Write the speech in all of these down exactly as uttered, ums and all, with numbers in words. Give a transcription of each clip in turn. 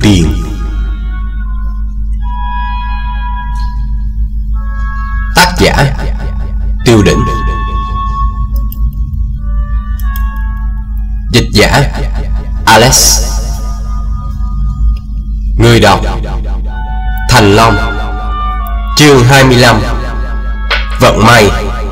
tiên. Tác giả Tiêu Đỉnh. Dịch giả Alex. Người đọc Thành Long. Chương hai mươi lăm. Vận may.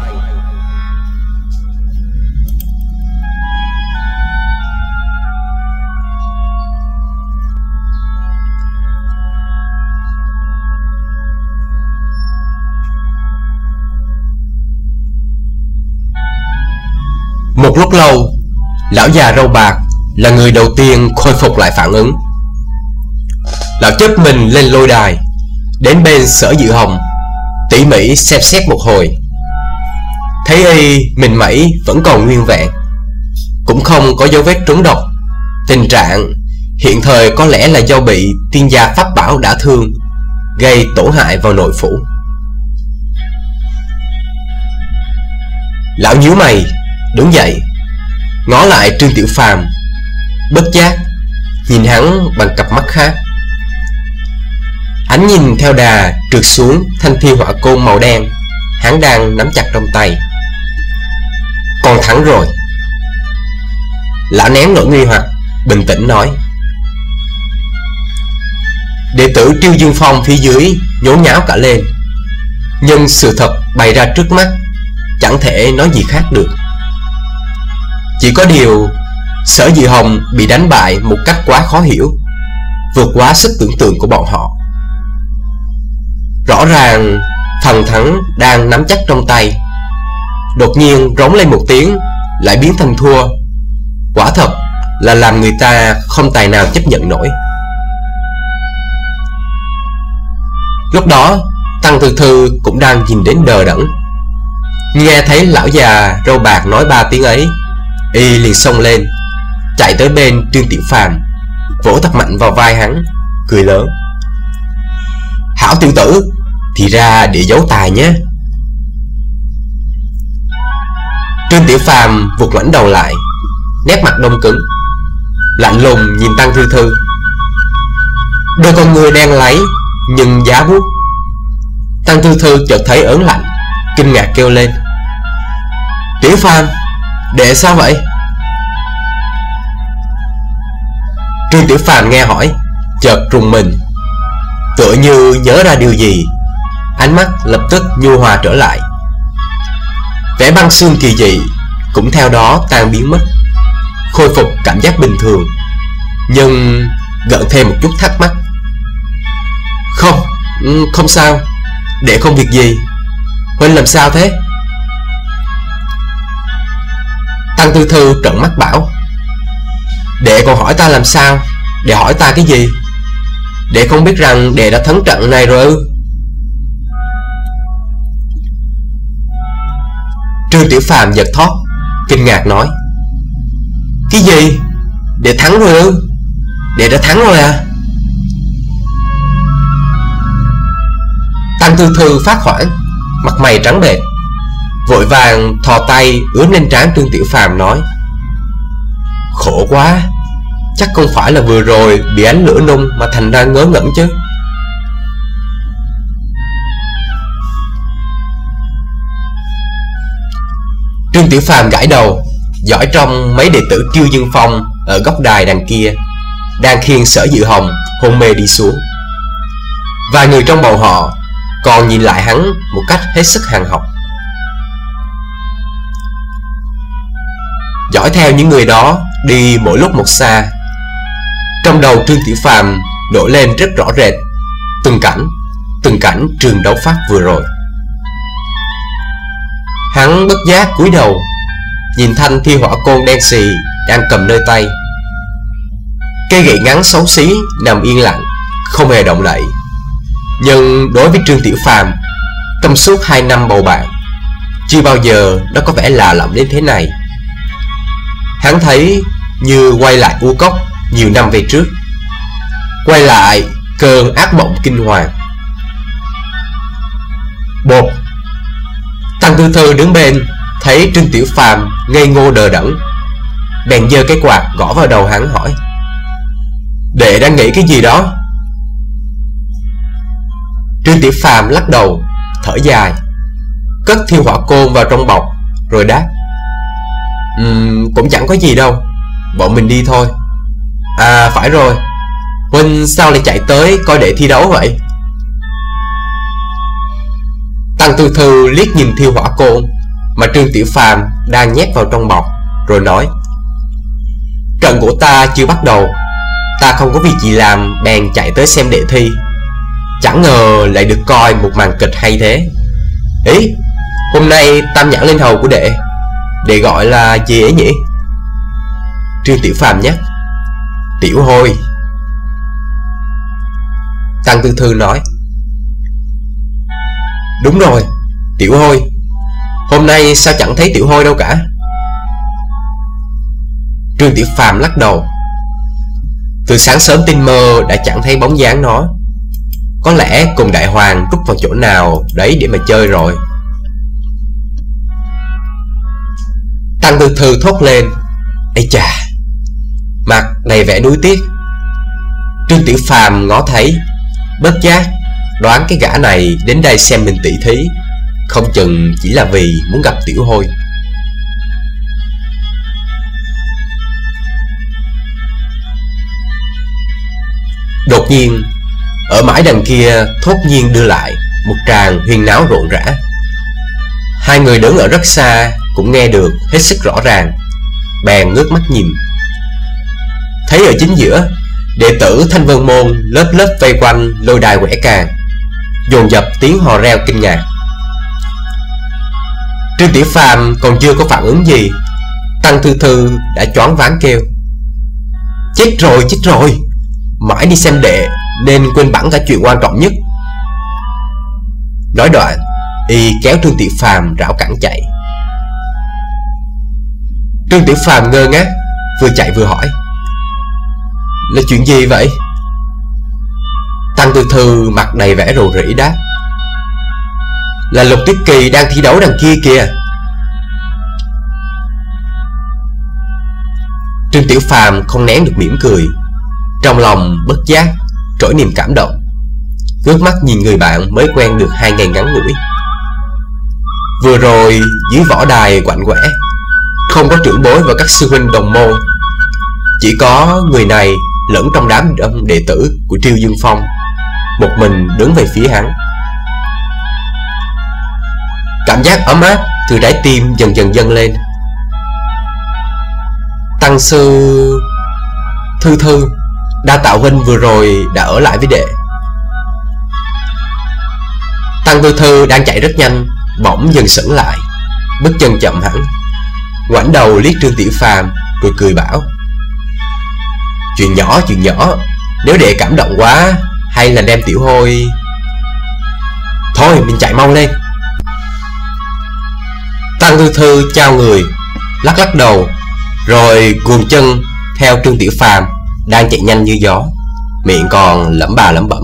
Một lúc lâu, lão già râu bạc là người đầu tiên khôi phục lại phản ứng. Lão chớp mình lên lôi đài, đến bên Sở Dự Hồng, tỉ mỉ xem xét một hồi. Thấy y mình mẩy vẫn còn nguyên vẹn, cũng không có dấu vết trúng độc. Tình trạng hiện thời có lẽ là do bị tiên gia pháp bảo đả thương, gây tổn hại vào nội phủ. Lão nhíu mày, đứng dậy, ngó lại Trương Tiểu Phàm, bất giác nhìn hắn bằng cặp mắt khác. Ánh nhìn theo đà trượt xuống thanh thi hỏa côn màu đen hắn đang nắm chặt trong tay. Con thắng rồi. Lão nén nỗi nghi hoặc, bình tĩnh nói. Đệ tử Triêu Dương Phong phía dưới nhốn nháo cả lên, nhưng sự thật bày ra trước mắt, chẳng thể nói gì khác được. Chỉ có điều Sở Dự Hồng bị đánh bại một cách quá khó hiểu, vượt quá sức tưởng tượng của bọn họ. Rõ ràng phần thắng đang nắm chắc trong tay, đột nhiên rống lên một tiếng lại biến thành thua. Quả thật là làm người ta không tài nào chấp nhận nổi. Lúc đó Tăng Thư Thư cũng đang nhìn đến đờ đẫn. Nghe thấy lão già râu bạc nói ba tiếng ấy, y liền xông lên, chạy tới bên Trương Tiểu Phàm, vỗ thật mạnh vào vai hắn, cười lớn. Hảo tiểu tử, thì ra để giấu tài nhé. Trương Tiểu Phàm vụt ngoảnh đầu lại, nét mặt đông cứng, lạnh lùng nhìn Tăng Thư Thư. Đôi con người đen láy nhưng giá buốt. Tăng Thư Thư chợt thấy ớn lạnh, kinh ngạc kêu lên. Tiểu Phàm, đệ sao vậy? Trương Tiểu Phàm nghe hỏi, chợt rùng mình, tựa như nhớ ra điều gì, ánh mắt lập tức nhu hòa trở lại. Vẻ băng xương kỳ dị cũng theo đó tan biến mất, khôi phục cảm giác bình thường, nhưng gợn thêm một chút thắc mắc. Không, không sao, đệ không việc gì. Huynh làm sao thế? Tăng Thư Thư trợn mắt bảo. Đệ còn hỏi ta làm sao? Đệ hỏi ta cái gì? Đệ không biết rằng đệ đã thắng trận này rồi ư? Trương Tiểu Phàm giật thót, kinh ngạc nói. Cái gì? Đệ thắng rồi ư? Đệ đã thắng rồi à? Tăng Thư Thư phát hoảng, mặt mày trắng bệch, vội vàng thò tay ướm lên trán Trương Tiểu Phàm nói. Khổ quá, chắc không phải là vừa rồi bị ánh lửa nung mà thành ra ngớ ngẩn chứ. Trương Tiểu Phàm gãi đầu, dõi trong mấy đệ tử Triêu Dương Phong ở góc đài đằng kia đang khiêng Sở Dự Hồng hôn mê đi xuống. Vài người trong bọn họ còn nhìn lại hắn một cách hết sức hằn học. Dõi theo những người đó đi mỗi lúc một xa, trong đầu Trương Tiểu Phàm nổi lên rất rõ rệt từng cảnh, từng cảnh trường đấu pháp vừa rồi. Hắn bất giác cúi đầu, nhìn thanh thi hỏa côn đen xì đang cầm nơi tay. Cây gậy ngắn xấu xí nằm yên lặng, không hề động đậy. Nhưng đối với Trương Tiểu Phàm, trong suốt hai năm bầu bạn, chưa bao giờ nó có vẻ lạ lẫm đến thế này. Hắn thấy như quay lại u cốc nhiều năm về trước, quay lại cơn ác mộng kinh hoàng. Bột. Tăng Thư Thư đứng bên thấy Trương Tiểu Phàm ngây ngô đờ đẫn, bèn giơ cái quạt gõ vào đầu hắn hỏi. Đệ đang nghĩ cái gì đó? Trương Tiểu Phàm lắc đầu, thở dài, cất thiêu hỏa côn vào trong bọc, rồi đáp: um, Cũng chẳng có gì đâu, bọn mình đi thôi. À phải rồi, huynh sao lại chạy tới coi đệ thi đấu vậy? Tăng Tư Thư liếc nhìn thiêu hỏa côn mà Trương Tiểu Phàm đang nhét vào trong bọc, rồi nói: Trận của ta chưa bắt đầu, ta không có việc gì làm bèn chạy tới xem đệ thi. Chẳng ngờ lại được coi một màn kịch hay thế. Ý, hôm nay tam nhãn lên hầu của đệ, đệ gọi là gì ấy nhỉ? Trương Tiểu Phàm nhắc: Tiểu Hôi. Tăng Tư Thư nói: Đúng rồi, Tiểu Hôi. Hôm nay sao chẳng thấy Tiểu Hôi đâu cả? Trương Tiểu Phàm lắc đầu: Từ sáng sớm tinh mơ đã chẳng thấy bóng dáng nó. Có lẽ cùng đại hoàng rút vào chỗ nào đấy để mà chơi rồi. Tăng Tư Thư thốt lên: Ây chà, mặt đầy vẻ nuối tiếc. Trương Tiểu Phàm ngó thấy, bất giác đoán cái gã này đến đây xem mình tỷ thí không chừng chỉ là vì muốn gặp Tiểu Hôi. Đột nhiên, ở mãi đằng kia thốt nhiên đưa lại một tràng huyên náo rộn rã. Hai người đứng ở rất xa cũng nghe được hết sức rõ ràng, bèn ngước mắt nhìn. Thấy ở chính giữa, đệ tử Thanh Vân Môn lớp lớp vây quanh lôi đài quẻ càng, dồn dập tiếng hò reo kinh ngạc. Trương Tiểu Phàm còn chưa có phản ứng gì, Tăng Thư Thư đã choáng váng kêu: Chết rồi, chết rồi, mãi đi xem đệ nên quên bẵng cả chuyện quan trọng nhất. Nói đoạn, y kéo Trương Tiểu Phàm rảo cẳng chạy. Trương Tiểu Phàm ngơ ngác, vừa chạy vừa hỏi: Là chuyện gì vậy? Tăng Tư Thư mặt đầy vẻ rầu rĩ đáp: Là Lục Tuyết Kỳ đang thi đấu đằng kia kìa. Trương Tiểu Phàm không nén được mỉm cười, trong lòng bất giác trỗi niềm cảm động, ngước mắt nhìn người bạn mới quen được hai ngày ngắn ngủi. Vừa rồi dưới võ đài quạnh quẻ, không có trưởng bối và các sư huynh đồng môn, chỉ có người này lẫn trong đám đông đệ tử của Triêu Dương Phong, một mình đứng về phía hắn. Cảm giác ấm áp từ trái tim dần dần dâng lên. Tăng sư Thư Thư, đa tạ huynh vừa rồi đã ở lại với đệ. Tăng Tư Thư đang chạy rất nhanh, bỗng dừng sững lại, bước chân chậm hẳn, ngoảnh đầu liếc Trương Tiểu Phàm rồi cười bảo: Chuyện nhỏ, chuyện nhỏ, nếu đệ cảm động quá, hay là đem Tiểu Hôi... Thôi mình chạy mau lên. Tăng Tư Thư chào người, lắc lắc đầu, rồi guồng chân theo Trương Tiểu Phàm đang chạy nhanh như gió, miệng còn lẩm bà lẩm bẩm: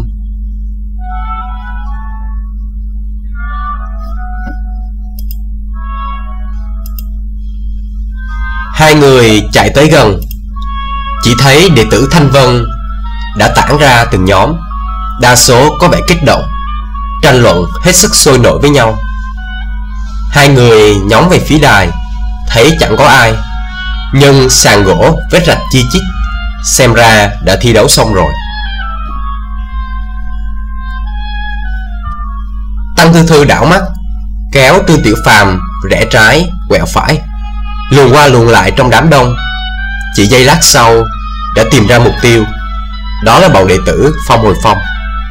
Hai người chạy tới gần, chỉ thấy đệ tử Thanh Vân đã tản ra từng nhóm, đa số có vẻ kích động, tranh luận hết sức sôi nổi với nhau. Hai người nhóng về phía đài, thấy chẳng có ai, nhưng sàn gỗ vết rạch chi chít, xem ra đã thi đấu xong rồi. Tăng Thư Thư đảo mắt, kéo Trương Tiểu Phàm rẽ trái quẹo phải, luồn qua luồn lại trong đám đông. Chỉ giây lát sau đã tìm ra mục tiêu, đó là bầu đệ tử Phong Hồi Phong.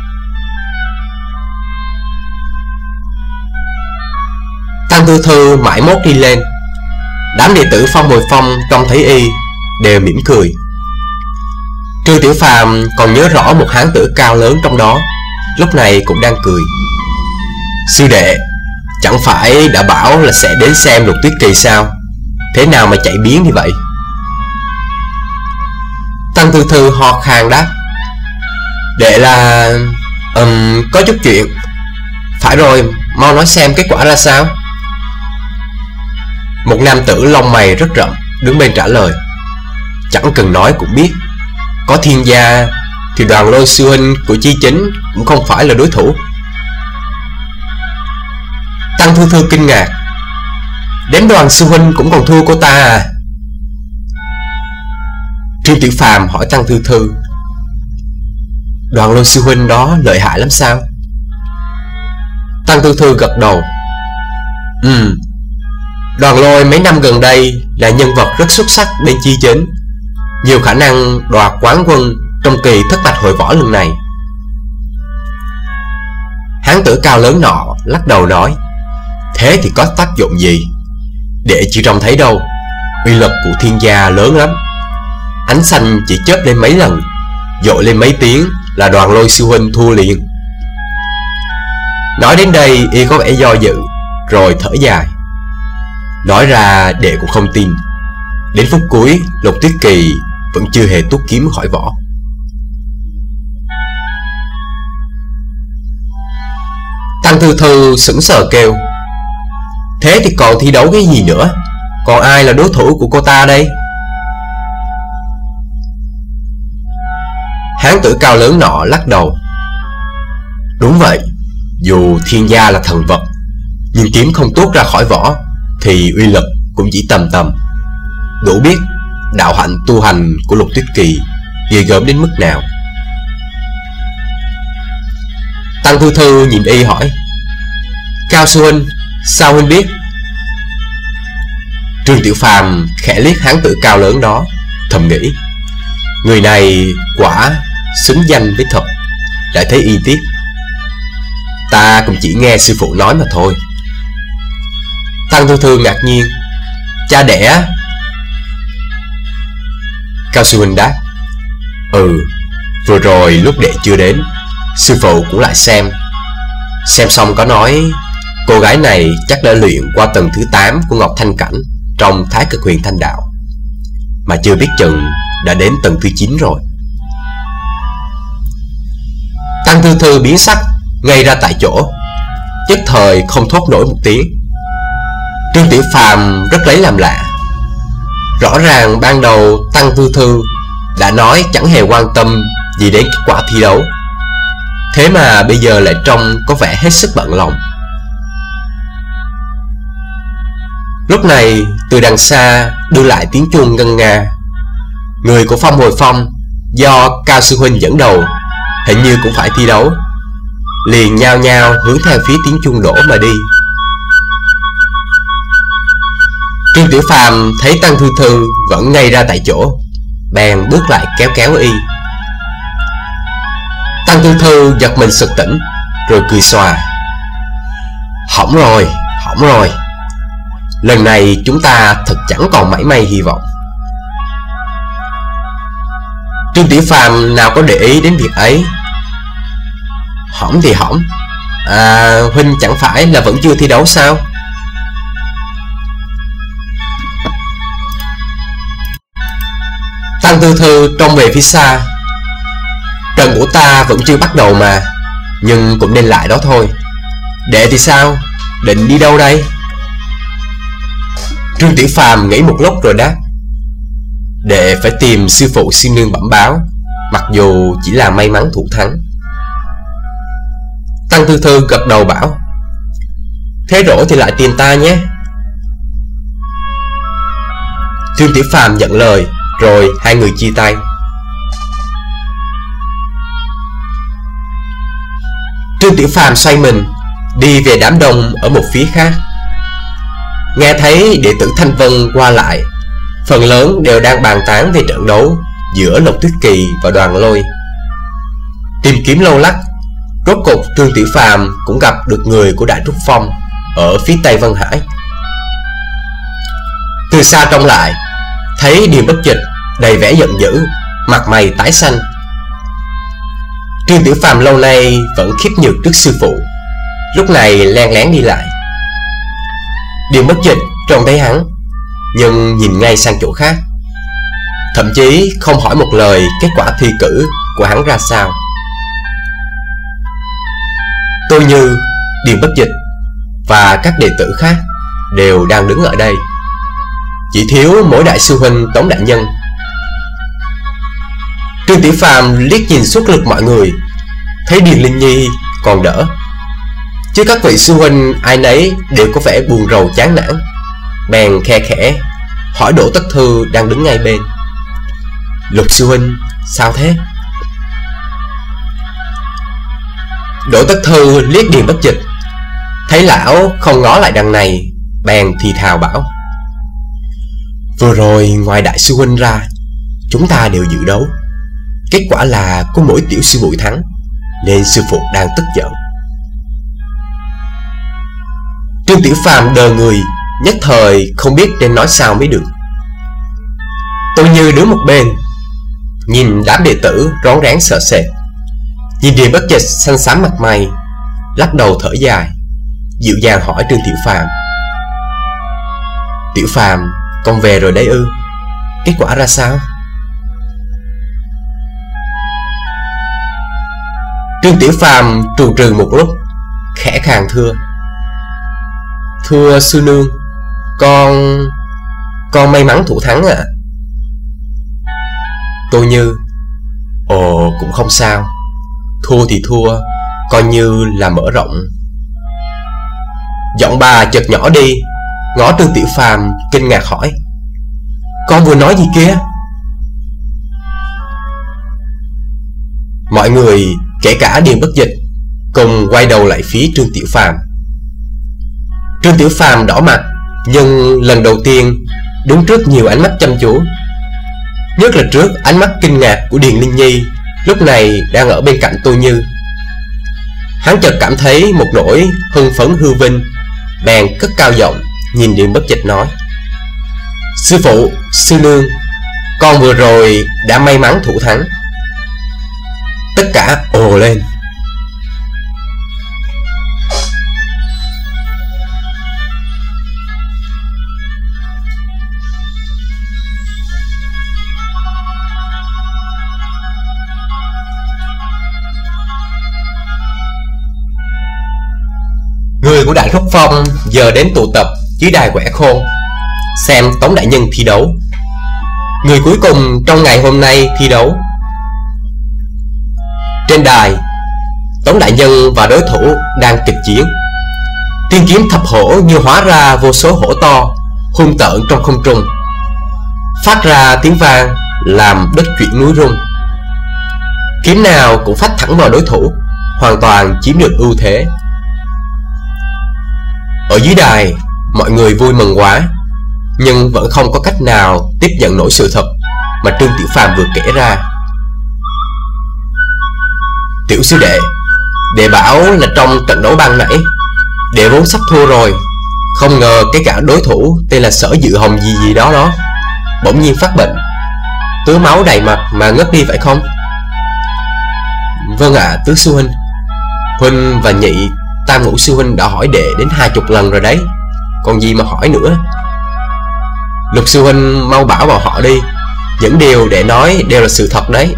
Tăng Tư Thư mãi mốt đi lên, đám đệ tử Phong Hồi Phong trông thấy y đều mỉm cười. Trương Tiểu Phàm còn nhớ rõ một hán tử cao lớn trong đó, lúc này cũng đang cười. Sư đệ, chẳng phải đã bảo là sẽ đến xem Lục Tuyết Kỳ sao? Thế nào mà chạy biến như vậy? Tăng Tư Thư ho khan đáp: Đệ là... Um, có chút chuyện. Phải rồi, mau nói xem kết quả ra sao. Một nam tử lông mày rất rậm đứng bên trả lời: Chẳng cần nói cũng biết, Có Thiên Gia thì Đoàn Lôi sư huynh của Chi Chính cũng không phải là đối thủ. Tăng Thư Thư kinh ngạc: đến Đoàn sư huynh cũng còn thua cô ta à? Trương Tiểu Phàm hỏi Tăng Thư Thư: Đoàn Lôi sư huynh đó lợi hại lắm sao? Tăng Thư Thư gật đầu: Ừ, Đoàn Lôi mấy năm gần đây là nhân vật rất xuất sắc bên Chi Chính, nhiều khả năng đoạt quán quân trong kỳ thất bạch hội võ lần này. Hán tử cao lớn nọ lắc đầu nói: thế thì có tác dụng gì? Đệ chưa trông thấy đâu, uy lực của Thiên Gia lớn lắm. Ánh xanh chỉ chớp lên mấy lần, dội lên mấy tiếng là Đoàn Lôi sư huynh thua liền. Nói đến đây y có vẻ do dự, rồi thở dài. Nói ra đệ cũng không tin, đến phút cuối Lục Tuyết Kỳ vẫn chưa hề tuốt kiếm khỏi vỏ. Tăng Thư Thư sững sờ kêu: thế thì còn thi đấu cái gì nữa? Còn ai là đối thủ của cô ta đây? Hán tử cao lớn nọ lắc đầu: đúng vậy, dù Thiên Gia là thần vật, nhưng kiếm không tuốt ra khỏi vỏ thì uy lực cũng chỉ tầm tầm, đủ biết đạo hạnh tu hành của Lục Tuyết Kỳ ghê gớm đến mức nào. Tăng Thư Thư nhìn y hỏi: Cao sư huynh, sao huynh biết? Trương Tiểu Phàm khẽ liếc hán tử cao lớn đó, thầm nghĩ: người này quả xứng danh với thật. Lại thấy y tiếp: ta cũng chỉ nghe sư phụ nói mà thôi. Tăng Thư Thư ngạc nhiên: cha đẻ? Cao sư huynh đáp: ừ, vừa rồi lúc đệ chưa đến, sư phụ cũng lại xem. Xem xong có nói cô gái này chắc đã luyện qua tầng thứ tám của Ngọc Thanh Cảnh trong Thái Cực Huyền Thanh Đạo, mà chưa biết chừng đã đến tầng thứ chín rồi. Tăng Thư Thư biến sắc, ngay ra tại chỗ, nhất thời không thốt nổi một tiếng. Trương Tiểu Phàm rất lấy làm lạ. Rõ ràng ban đầu Tăng Thư Thư đã nói chẳng hề quan tâm gì đến kết quả thi đấu, thế mà bây giờ lại trông có vẻ hết sức bận lòng. Lúc này từ đằng xa đưa lại tiếng chuông ngân nga. Người của Phong Hồi Phong do Cao sư huynh dẫn đầu hình như cũng phải thi đấu, liền nhao nhao hướng theo phía tiếng chuông đổ mà đi. Trương Tiểu Phàm thấy Tăng Thư Thư vẫn ngay ra tại chỗ, bèn bước lại kéo kéo y. Tăng Thư Thư giật mình sực tỉnh, rồi cười xòa: hỏng rồi, hỏng rồi, lần này chúng ta thật chẳng còn mảy may hy vọng. Trương Tiểu Phàm nào có để ý đến việc ấy. Hỏng thì hỏng, à, huynh chẳng phải là vẫn chưa thi đấu sao? Tăng Thư Thư trông về phía xa: trận của ta vẫn chưa bắt đầu mà, nhưng cũng nên lại đó thôi. Đệ thì sao, định đi đâu đây? Trương Tiểu Phàm nghĩ một lúc rồi đáp: đệ phải tìm sư phụ xin nương bẩm báo, mặc dù chỉ là may mắn thủ thắng. Tăng Thư Thư gật đầu bảo: thế rỗi thì lại tìm ta nhé. Trương Tiểu Phàm nhận lời, rồi hai người chia tay. Trương Tiểu Phàm xoay mình đi về đám đông ở một phía khác. Nghe thấy đệ tử Thanh Vân qua lại, phần lớn đều đang bàn tán về trận đấu giữa Lục Tuyết Kỳ và Đoàn Lôi. Tìm kiếm lâu lắc, rốt cục Trương Tiểu Phàm cũng gặp được người của Đại Trúc Phong ở phía tây Vân Hải. Từ xa trông lại, thấy Điềm Bất Dịch đầy vẻ giận dữ, mặt mày tái xanh. Trương Tiểu Phàm lâu nay vẫn khiếp nhược trước sư phụ, lúc này len lén đi lại. Điềm Bất Dịch trông thấy hắn, nhưng nhìn ngay sang chỗ khác, thậm chí không hỏi một lời kết quả thi cử của hắn ra sao. Tôi Như, Điềm Bất Dịch và các đệ tử khác đều đang đứng ở đây, chỉ thiếu mỗi đại sư huynh Tống đại nhân. Trương Tiểu Phàm liếc nhìn suốt lượt mọi người, thấy Điền Linh Nhi còn đỡ, chứ các vị sư huynh ai nấy đều có vẻ buồn rầu chán nản, bèn khe khẽ hỏi Đỗ Tất Thư đang đứng ngay bên: Lục sư huynh sao thế? Đỗ Tất Thư liếc Điền Bất Dịch, thấy lão không ngó lại đằng này, bèn thì thào bảo: Vừa rồi ngoài đại sư huynh ra, chúng ta đều dự đấu, kết quả là có mỗi tiểu sư muội thắng, nên sư phụ đang tức giận. Trương Tiểu Phàm đờ người, nhất thời không biết nên nói sao mới được. Tôi Như đứng một bên, nhìn đám đệ tử rón rén sợ sệt, nhìn Điền Bất Dịch xanh xám mặt mày, lắc đầu thở dài, dịu dàng hỏi Trương Tiểu Phàm: Tiểu Phàm, con về rồi đấy ư? Kết quả ra sao? Trương Tiểu Phàm trù trừ một lúc, khẽ khàng thưa: Thưa sư nương, Con... Con may mắn thủ thắng ạ. à. Tôi Như: Ồ, cũng không sao, thua thì thua, coi như là mở rộng. Giọng bà chợt nhỏ đi, ngó Trương Tiểu Phàm kinh ngạc hỏi: Con vừa nói gì kia? Mọi người, kể cả Điền Bất Dịch, cùng quay đầu lại phía Trương Tiểu Phàm. Trương Tiểu Phàm đỏ mặt, nhưng lần đầu tiên đứng trước nhiều ánh mắt chăm chú, nhất là trước ánh mắt kinh ngạc của Điền Linh Nhi lúc này đang ở bên cạnh Tô Như. Hắn chợt cảm thấy một nỗi hưng phấn hư vinh, bèn cất cao giọng nhìn Điền Bất Dịch nói: Sư phụ, sư nương, con vừa rồi đã may mắn thủ thắng. Tất cả ồ lên. Người của Đại Trúc Phong giờ đến tụ tập dưới đài Quẻ Khôn xem Tống đại nhân thi đấu. Người cuối cùng trong ngày hôm nay thi đấu. Trên đài, Tống đại nhân và đối thủ đang kịch chiến. Tiên kiếm thập hổ như hóa ra vô số hổ to, hung tợn trong không trung, phát ra tiếng vang làm đất chuyển núi rung. Kiếm nào cũng phách thẳng vào đối thủ, hoàn toàn chiếm được ưu thế. Ở dưới đài, mọi người vui mừng quá, nhưng vẫn không có cách nào tiếp nhận nổi sự thật mà Trương Tiểu Phàm vừa kể ra. Tiểu sư đệ, đệ bảo là trong trận đấu ban nãy, đệ vốn sắp thua rồi, không ngờ cái gã đối thủ tên là Sở Dự Hồng gì gì đó đó bỗng nhiên phát bệnh, tứa máu đầy mặt mà ngất đi phải không? Vâng ạ, à, tứ sư huynh. Huynh và nhị Tam Ngũ sư huynh đã hỏi đệ đến hai chục lần rồi đấy, còn gì mà hỏi nữa. Lục sư huynh mau bảo vào họ đi, những điều đệ nói đều là sự thật đấy.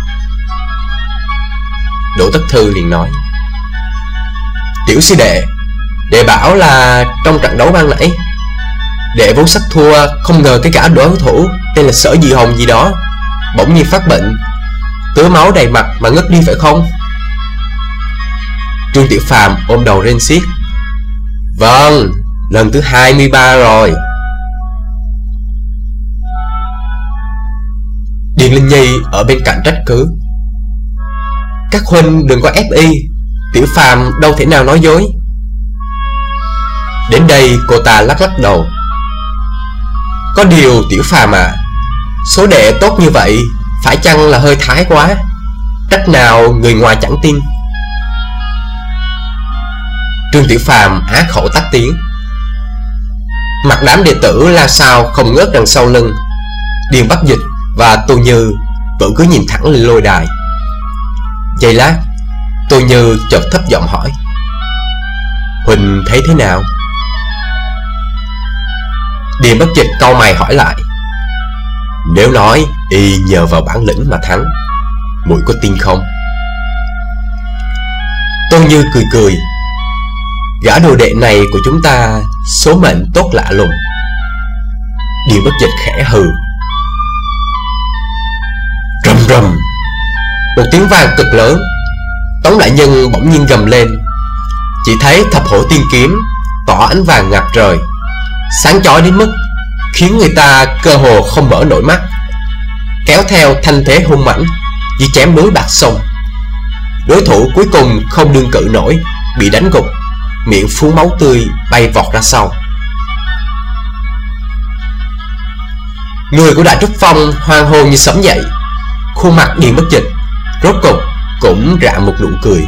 Đỗ Tất Thư liền nói: Tiểu sư đệ, đệ bảo là trong trận đấu ban nãy, đệ vốn sắp thua, không ngờ cái gã đối thủ tên là Sở Dị Hồng gì đó bỗng nhiên phát bệnh, tứa máu đầy mặt mà ngất đi phải không? Trương Tiểu Phàm ôm đầu rên xiết: Vâng, lần thứ hai mươi ba rồi. Điền Linh Nhi ở bên cạnh trách cứ: Các huynh đừng có ép y, Tiểu Phàm đâu thể nào nói dối. Đến đây cô ta lắc lắc đầu: Có điều Tiểu Phàm à, số đệ tốt như vậy phải chăng là hơi thái quá, trách nào người ngoài chẳng tin. Trương Tiểu Phàm á khẩu tắc tiếng. Mặt đám đệ tử la sao không ngớt đằng sau lưng, Điền Bất Dịch và Tô Như vẫn cứ nhìn thẳng lên lôi đài. Giây lát, Tô Như chợt thấp giọng hỏi: Huỳnh thấy thế nào? Điền Bất Dịch cau mày hỏi lại: Nếu nói y nhờ vào bản lĩnh mà thắng, muội có tin không? Tô Như cười cười: Gã đồ đệ này của chúng ta số mệnh tốt lạ lùng. Điền Bất Dịch khẽ hừ: Rầm rầm. Một tiếng vang cực lớn. Tống đại nhân bỗng nhiên gầm lên. Chỉ thấy thập hổ tiên kiếm tỏa ánh vàng ngập trời, sáng chói đến mức khiến người ta cơ hồ không mở nổi mắt, kéo theo thanh thế hung mãnh như chém núi bạc sông. Đối thủ cuối cùng không đương cự nổi, bị đánh gục, miệng phun máu tươi bay vọt ra sau. Người của Đại Trúc Phong hoang hô như sấm dậy. Khuôn mặt Điền Bất Dịch rốt cục cũng rạng một nụ cười.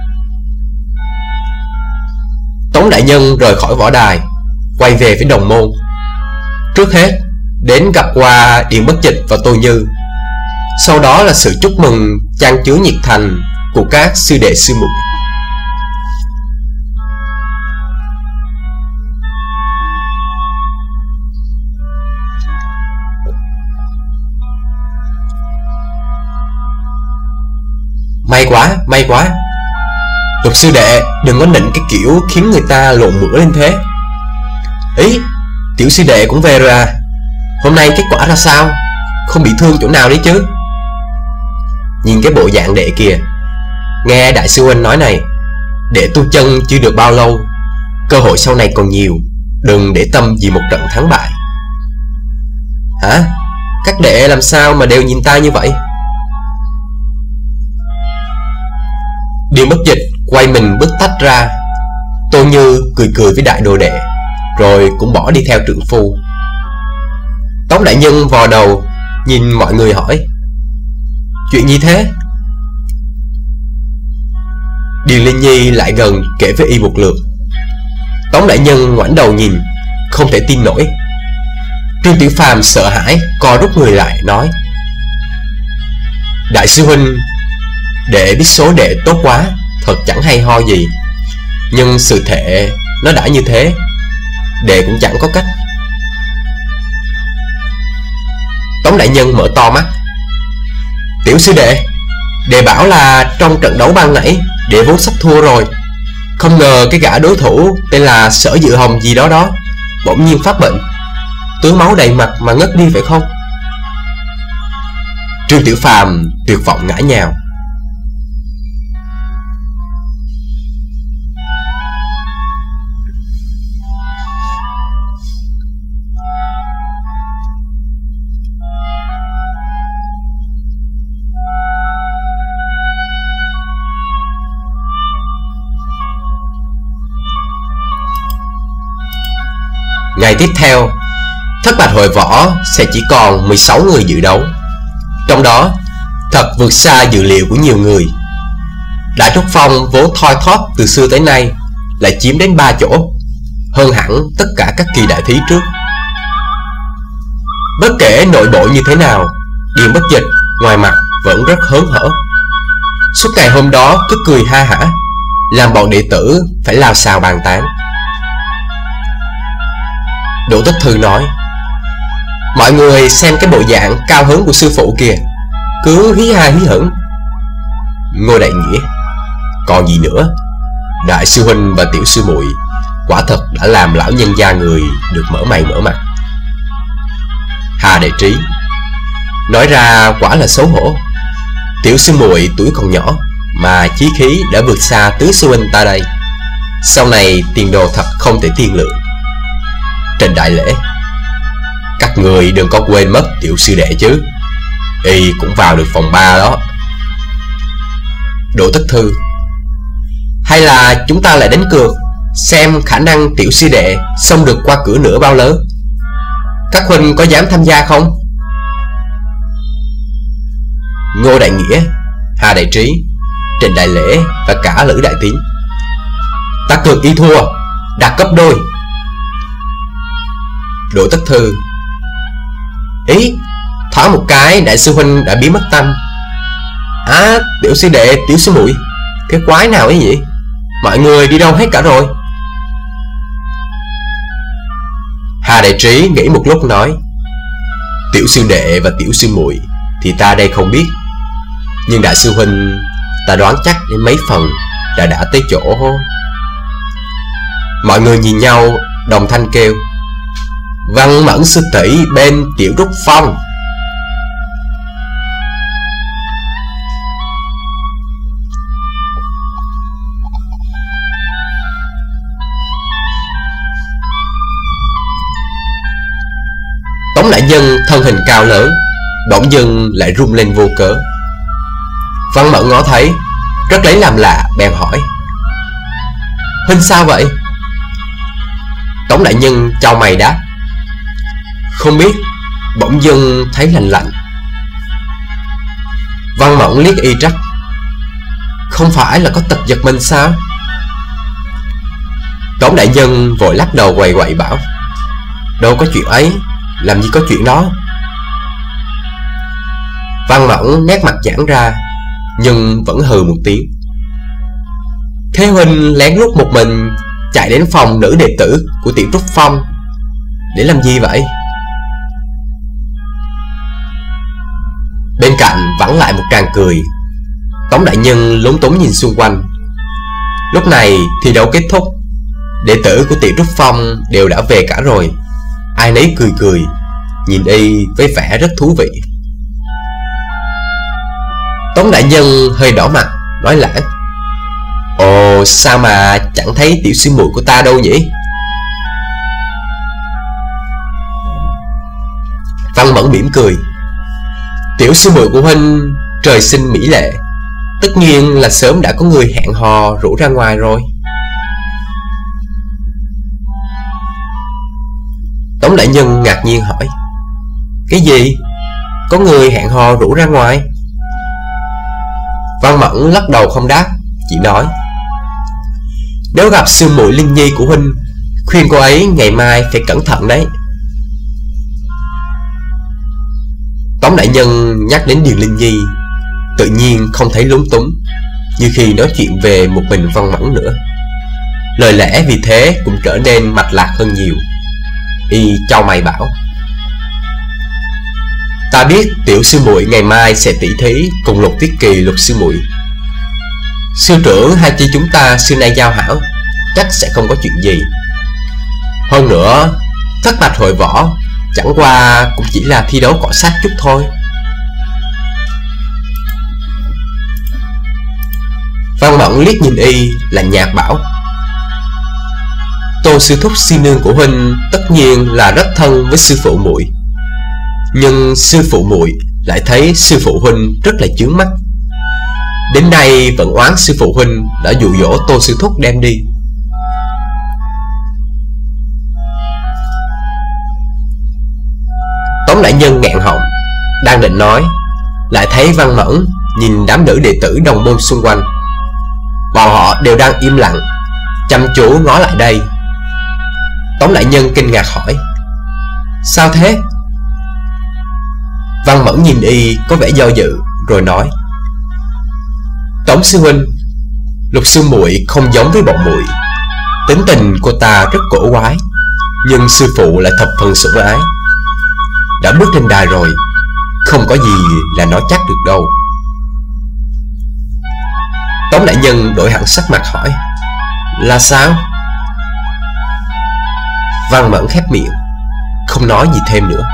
Tống đại nhân rời khỏi võ đài, quay về phía đồng môn. Trước hết đến gặp qua Điền Bất Dịch và Tô Như, sau đó là sự chúc mừng chan chứa nhiệt thành của các sư đệ sư muội. May quá, may quá. Lục sư đệ đừng có nịnh cái kiểu khiến người ta lộn mửa lên thế. Ý, tiểu sư đệ cũng về rồi à? Hôm nay kết quả ra sao? Không bị thương chỗ nào đấy chứ? Nhìn cái bộ dạng đệ kìa. Nghe đại sư huynh nói này, đệ tu chân chưa được bao lâu, cơ hội sau này còn nhiều, đừng để tâm vì một trận thắng bại. Hả? Các đệ làm sao mà đều nhìn ta như vậy? Điền Bất Dịch quay mình bước tách ra. Tô Như cười cười với đại đồ đệ, rồi cũng bỏ đi theo trượng phu. Tống đại nhân vò đầu nhìn mọi người hỏi: chuyện gì thế? Điền Linh Nhi lại gần kể với y một lượt. Tống đại nhân ngoảnh đầu nhìn, không thể tin nổi. Trương Tiểu Phàm sợ hãi co rút người lại nói: đại sư huynh, đệ biết số đệ tốt quá, thật chẳng hay ho gì. Nhưng sự thể nó đã như thế, đệ cũng chẳng có cách. Tống đại nhân mở to mắt. Tiểu sư đệ, đệ bảo là trong trận đấu ban nãy đệ vốn sắp thua rồi, không ngờ cái gã đối thủ tên là Sở Dự Hồng gì đó đó bỗng nhiên phát bệnh, tướng máu đầy mặt mà ngất đi phải không? Trương Tiểu Phàm tuyệt vọng ngã nhào. Ngày tiếp theo, Thất Bạch Hội Võ sẽ chỉ còn mười sáu người dự đấu. Trong đó, thật vượt xa dự liệu của nhiều người. Đại Trúc Phong vốn thoi thóp từ xưa tới nay lại chiếm đến ba chỗ, hơn hẳn tất cả các kỳ đại thí trước. Bất kể nội bộ như thế nào, Điền Bất Dịch ngoài mặt vẫn rất hớn hở. Suốt ngày hôm đó cứ cười ha hả, làm bọn đệ tử phải lao xao bàn tán. Đỗ Tích Thư nói: mọi người xem cái bộ dạng cao hứng của sư phụ kìa, cứ hí ha hí hửng. Ngô Đại Nghĩa: còn gì nữa, đại sư huynh và tiểu sư muội quả thật đã làm lão nhân gia người được mở mày mở mặt. Hà Đại Trí: nói ra quả là xấu hổ. Tiểu sư muội tuổi còn nhỏ mà chí khí đã vượt xa tứ sư huynh ta đây, sau này tiền đồ thật không thể tiên lượng. Trần Đại Lễ: các người đừng có quên mất tiểu sư đệ chứ, y cũng vào được phòng ba đó. Đỗ Tất Thư: hay là chúng ta lại đánh cược, xem khả năng tiểu sư đệ xông được qua cửa nửa bao lớn. Các huynh có dám tham gia không? Ngô Đại Nghĩa, Hà Đại Trí, Trịnh Đại Lễ và cả Lữ Đại Tiến: ta cược y thua, đặt gấp đôi. Đỗ Tất Thư: ý, thoáng một cái đại sư huynh đã biến mất tâm. À, tiểu sư đệ, tiểu sư muội, cái quái nào ấy vậy? Mọi người đi đâu hết cả rồi? Hà Đại Trí nghĩ một lúc nói: tiểu sư đệ và tiểu sư muội thì ta đây không biết, nhưng đại sư huynh ta đoán chắc đến mấy phần đã đã tới chỗ. Mọi người nhìn nhau đồng thanh kêu: Văn Mẫn sư tỷ bên Tiểu Trúc Phong. nhân thân hình cao lớn bỗng dưng lại rung lên vô cớ. Văn Mẫn ngó thấy, rất lấy làm lạ, bèn hỏi: Huynh sao vậy? Tống đại nhân chau mày đáp: Không biết, bỗng dưng thấy lạnh lạnh. Văn Mẫn liếc y trách: Không phải là có tật giật mình sao? Tống đại nhân vội lắc đầu quầy quậy bảo: Đâu có chuyện ấy, làm gì có chuyện đó. Văn Mẫn nét mặt giãn ra, nhưng vẫn hừ một tiếng. Thế huynh lén lút một mình chạy đến phòng nữ đệ tử của Tiểu Trúc Phong để làm gì vậy? Bên cạnh vẳng lại một tràng cười. Tống đại nhân lúng túng nhìn xung quanh. Lúc này thi đấu kết thúc, đệ tử của Tiểu Trúc Phong đều đã về cả rồi. Ai nấy cười cười, nhìn y với vẻ rất thú vị. Tống đại nhân hơi đỏ mặt, nói lãng: Ồ, sao mà chẳng thấy tiểu sư muội của ta đâu nhỉ? Văn Mẫn mỉm cười: Tiểu sư muội của huynh trời sinh mỹ lệ, tất nhiên là sớm đã có người hẹn hò rủ ra ngoài rồi. Tống đại nhân ngạc nhiên hỏi: Cái gì? Có người hẹn hò rủ ra ngoài? Văn Mẫn lắc đầu không đáp, chỉ nói: Nếu gặp sư muội Linh Nhi của huynh, khuyên cô ấy ngày mai phải cẩn thận đấy. Tống đại nhân nhắc đến Điền Linh Nhi, tự nhiên không thấy lúng túng như khi nói chuyện về một mình Văn Mẫn nữa. Lời lẽ vì thế cũng trở nên mạch lạc hơn nhiều. Y chau mày bảo: Ta biết tiểu sư muội ngày mai sẽ tỷ thí cùng Lục Tiết Kỳ Lục sư muội. Sư trưởng hai chi chúng ta xưa nay giao hảo, chắc sẽ không có chuyện gì. Hơn nữa, thất bạch hội võ chẳng qua cũng chỉ là thi đấu cọ sát chút thôi. Văn Mẫn liếc nhìn y, lạnh nhạt bảo: Tô sư thúc sư nương của huynh tất nhiên là rất thân với sư phụ muội, nhưng sư phụ muội lại thấy sư phụ huynh rất là chướng mắt, đến nay vẫn oán sư phụ huynh đã dụ dỗ Tô sư thúc đem đi. Tống đại nhân nghẹn họng, đang định nói, lại thấy Văn Mẫn nhìn đám nữ đệ tử đồng môn xung quanh. Bọn họ đều đang im lặng, chăm chú ngó lại đây. Tống đại nhân kinh ngạc hỏi: Sao thế? Văn Mẫn nhìn y có vẻ do dự, rồi nói: Tống sư huynh, Lục sư muội không giống với bọn muội. Tính tình cô ta rất cổ quái, nhưng sư phụ lại thập phần sủng ái. Đã bước lên đài rồi, không có gì là nói chắc được đâu. Tống đại nhân đổi hẳn sắc mặt hỏi: Là sao? Văn Mẫn khép miệng, không nói gì thêm nữa.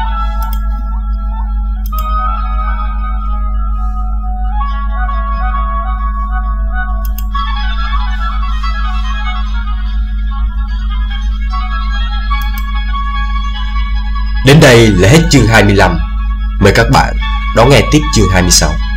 Đến đây là hết chương hai mươi lăm. Mời các bạn đón nghe tiếp chương hai mươi sáu.